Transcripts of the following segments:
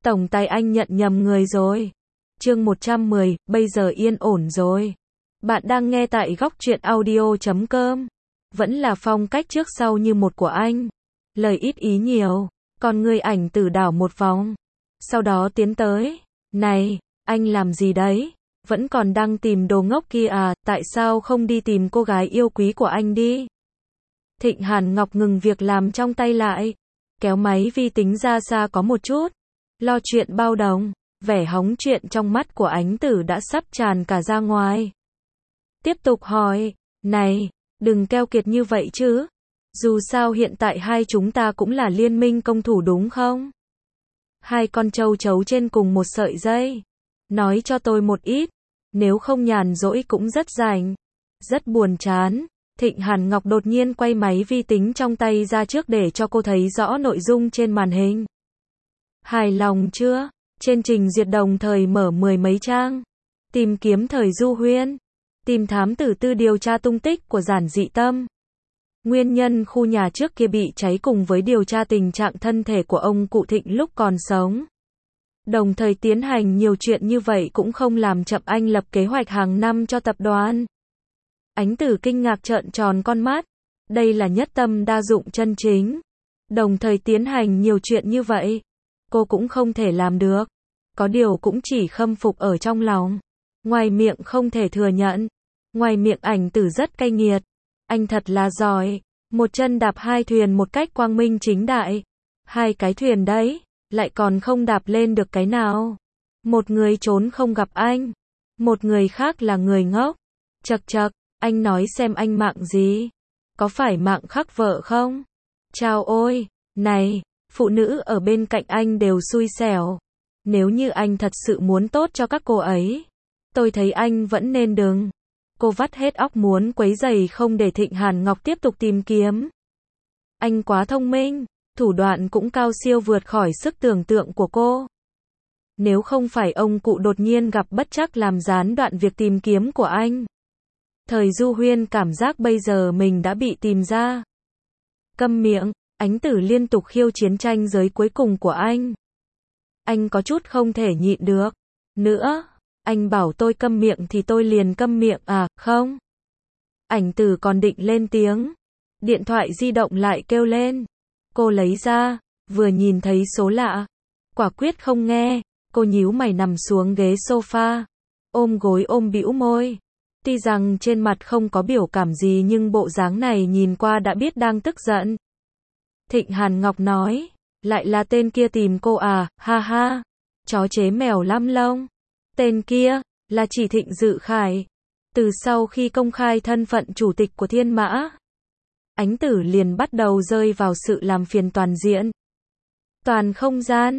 Tổng tài anh nhận nhầm người rồi. Chương 110, bây giờ yên ổn rồi. Bạn đang nghe tại góc truyện audio.com. Vẫn là phong cách trước sau như một của anh. Lời ít ý nhiều. Còn người ảnh tử đảo một vòng. Sau đó tiến tới. Này, anh làm gì đấy? Vẫn còn đang tìm đồ ngốc kia à? Tại sao không đi tìm cô gái yêu quý của anh đi? Thịnh Hàn Ngọc ngừng việc làm trong tay lại. Kéo máy vi tính ra xa có một chút. Lo chuyện bao đồng. Vẻ hóng chuyện trong mắt của ánh tử đã sắp tràn cả ra ngoài. Tiếp tục hỏi. Này, đừng keo kiệt như vậy chứ. Dù sao hiện tại hai chúng ta cũng là liên minh công thủ đúng không? Hai con trâu trấu trên cùng một sợi dây. Nói cho tôi một ít. Nếu không nhàn rỗi cũng rất rảnh. Rất buồn chán. Thịnh Hàn Ngọc đột nhiên quay máy vi tính trong tay ra trước để cho cô thấy rõ nội dung trên màn hình. Hài lòng chưa? Trên trình duyệt đồng thời mở 10 mấy trang. Tìm kiếm thời Du Huyên. Tìm thám tử tư điều tra tung tích của Giản Dị Tâm. Nguyên nhân khu nhà trước kia bị cháy cùng với điều tra tình trạng thân thể của ông cụ Thịnh lúc còn sống. Đồng thời tiến hành nhiều chuyện như vậy cũng không làm chậm anh lập kế hoạch hàng năm cho tập đoàn. Ánh tử kinh ngạc trợn tròn con mắt. Đây là nhất tâm đa dụng chân chính. Đồng thời tiến hành nhiều chuyện như vậy. Cô cũng không thể làm được. Có điều cũng chỉ khâm phục ở trong lòng. Ngoài miệng không thể thừa nhận. Ngoài miệng ảnh tử rất cay nghiệt. Anh thật là giỏi. Một chân đạp hai thuyền một cách quang minh chính đại. Hai cái thuyền đấy. Lại còn không đạp lên được cái nào. Một người trốn không gặp anh. Một người khác là người ngốc. Chậc chậc. Anh nói xem anh mạng gì? Có phải mạng khắc vợ không? Chao ôi, này, phụ nữ ở bên cạnh anh đều xui xẻo. Nếu như anh thật sự muốn tốt cho các cô ấy, tôi thấy anh vẫn nên đừng. Cô vắt hết óc muốn quấy rầy không để Thịnh Hàn Ngọc tiếp tục tìm kiếm. Anh quá thông minh, thủ đoạn cũng cao siêu vượt khỏi sức tưởng tượng của cô. Nếu không phải ông cụ đột nhiên gặp bất trắc làm gián đoạn việc tìm kiếm của anh. Thời Du Huyên cảm giác bây giờ mình đã bị tìm ra. Câm miệng, ánh tử liên tục khiêu chiến tranh giới cuối cùng của anh. Anh có chút không thể nhịn được. Nữa, anh bảo tôi câm miệng thì tôi liền câm miệng à, không? Ảnh tử còn định lên tiếng. Điện thoại di động lại kêu lên. Cô lấy ra, vừa nhìn thấy số lạ. Quả quyết không nghe, cô nhíu mày nằm xuống ghế sofa. Ôm gối ôm bĩu môi. Tuy rằng trên mặt không có biểu cảm gì nhưng bộ dáng này nhìn qua đã biết đang tức giận. Thịnh Hàn Ngọc nói, lại là tên kia tìm cô à, ha ha. Chó chế mèo lăm lông. Tên kia, là chỉ Thịnh Dự Khải. Từ sau khi công khai thân phận chủ tịch của Thiên Mã, ánh tử liền bắt đầu rơi vào sự làm phiền toàn diện. Toàn không gian,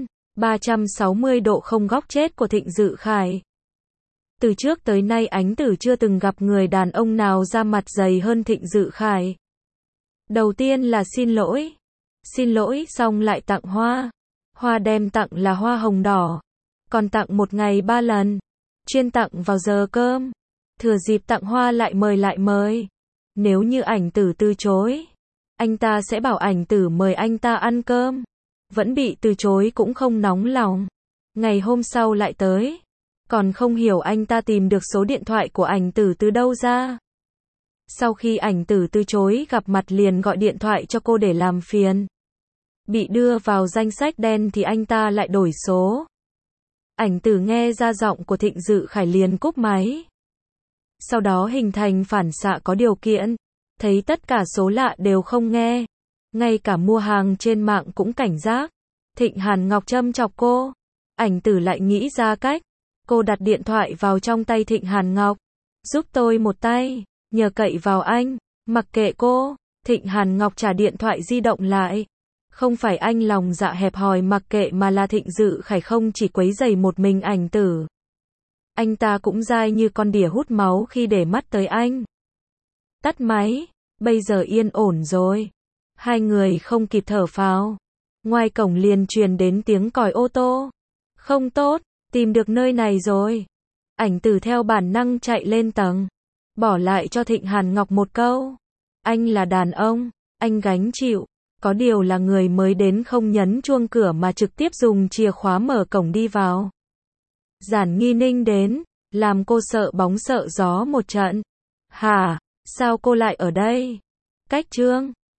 360 độ không góc chết của Thịnh Dự Khải. Từ trước tới nay ánh tử chưa từng gặp người đàn ông nào ra mặt dày hơn Thịnh Dự Khải. Đầu tiên là xin lỗi. Xin lỗi xong lại tặng hoa. Hoa đem tặng là hoa hồng đỏ. Còn tặng một ngày 3 lần. Chuyên tặng vào giờ cơm. Thừa dịp tặng hoa lại mời. Nếu như ảnh tử từ chối, anh ta sẽ bảo ảnh tử mời anh ta ăn cơm. Vẫn bị từ chối cũng không nóng lòng. Ngày hôm sau lại tới. Còn không hiểu anh ta tìm được số điện thoại của ảnh tử từ đâu ra. Sau khi ảnh tử từ chối gặp mặt liền gọi điện thoại cho cô để làm phiền. Bị đưa vào danh sách đen thì anh ta lại đổi số. Ảnh tử nghe ra giọng của Thịnh Dự Khải liền cúp máy. Sau đó hình thành phản xạ có điều kiện. Thấy tất cả số lạ đều không nghe. Ngay cả mua hàng trên mạng cũng cảnh giác. Thịnh Hàn Ngọc châm chọc cô. Ảnh tử lại nghĩ ra cách. Cô đặt điện thoại vào trong tay Thịnh Hàn Ngọc. Giúp tôi một tay, nhờ cậy vào anh. Mặc kệ cô. Thịnh Hàn Ngọc trả điện thoại di động lại. Không phải anh lòng dạ hẹp hòi mặc kệ mà là Thịnh Dự Khải không chỉ quấy rầy một mình ảnh tử. Anh ta cũng dai như con đỉa hút máu khi để mắt tới anh. Tắt máy. Bây giờ yên ổn rồi. Hai người không kịp thở phào. Ngoài cổng liền truyền đến tiếng còi ô tô. Không tốt. Tìm được nơi này rồi. Ảnh tử theo bản năng chạy lên tầng. Bỏ lại cho Thịnh Hàn Ngọc một câu. Anh là đàn ông. Anh gánh chịu. Có điều là người mới đến không nhấn chuông cửa mà trực tiếp dùng chìa khóa mở cổng đi vào. Giản Nghi Ninh đến, làm cô sợ bóng sợ gió một trận. Hả, sao cô lại ở đây? Cách Trương